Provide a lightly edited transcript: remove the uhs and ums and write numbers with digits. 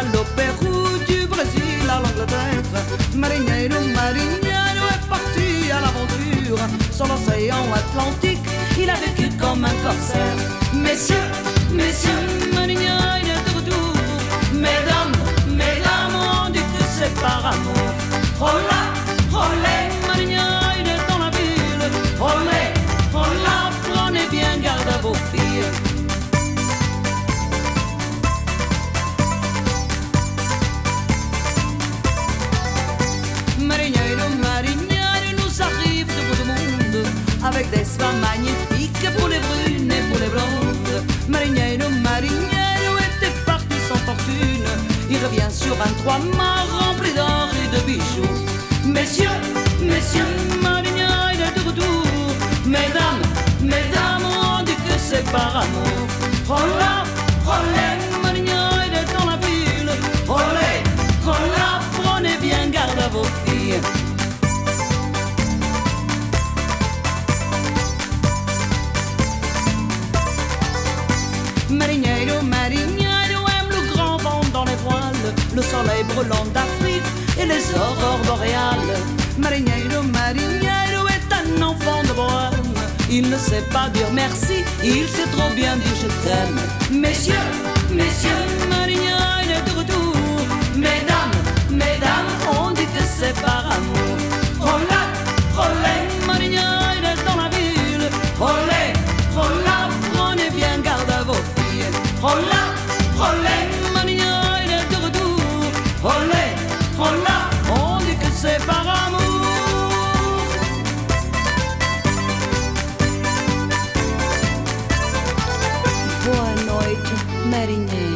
au Pérou, du Brésil à l'Angleterre. Marinheiro, marinheiro est parti à l'aventure. Sur l'océan Atlantique, il a vécu comme un corsaire. Messieurs, messieurs, marinheiro est de retour. Mesdames, mesdames, on dit que c'est par amour. Hola, olé, marinheiro est dans la ville. Olé, hola, prenez bien garde à vos filles. Marinheiro, marinheiro, nous arrive de bout du monde, avec des soins magnifiques pour les brunes et pour les blondes. Marinheiro, marinheiro était parti sans fortune. Il revient sur un trois-mâts rempli d'or et de bijoux. Messieurs, messieurs, marinheiro est de retour. Mesdames, mesdames, on dit que c'est par amour. Hola, olé, marinheiro est dans la ville. Olé, hola, prenez bien garde à vos filles. Marinheiro, marinheiro aime le grand vent dans les voiles, le soleil brûlant d'Afrique et les aurores boréales. Marinheiro, marinheiro est un enfant de bohème. Il ne sait pas dire merci, il sait trop bien dire je t'aime. Messieurs, messieurs, marinheiro est de retour. Mesdames, mesdames, on dit que c'est par amour. Hola, olé, marinheiro est dans la ville. Olé, hola, prenez bien garde à vos filles. Hola, olé, marinheiro est de retour. Olé, hola, on dit que c'est par amour. Boa noite, marinheiro.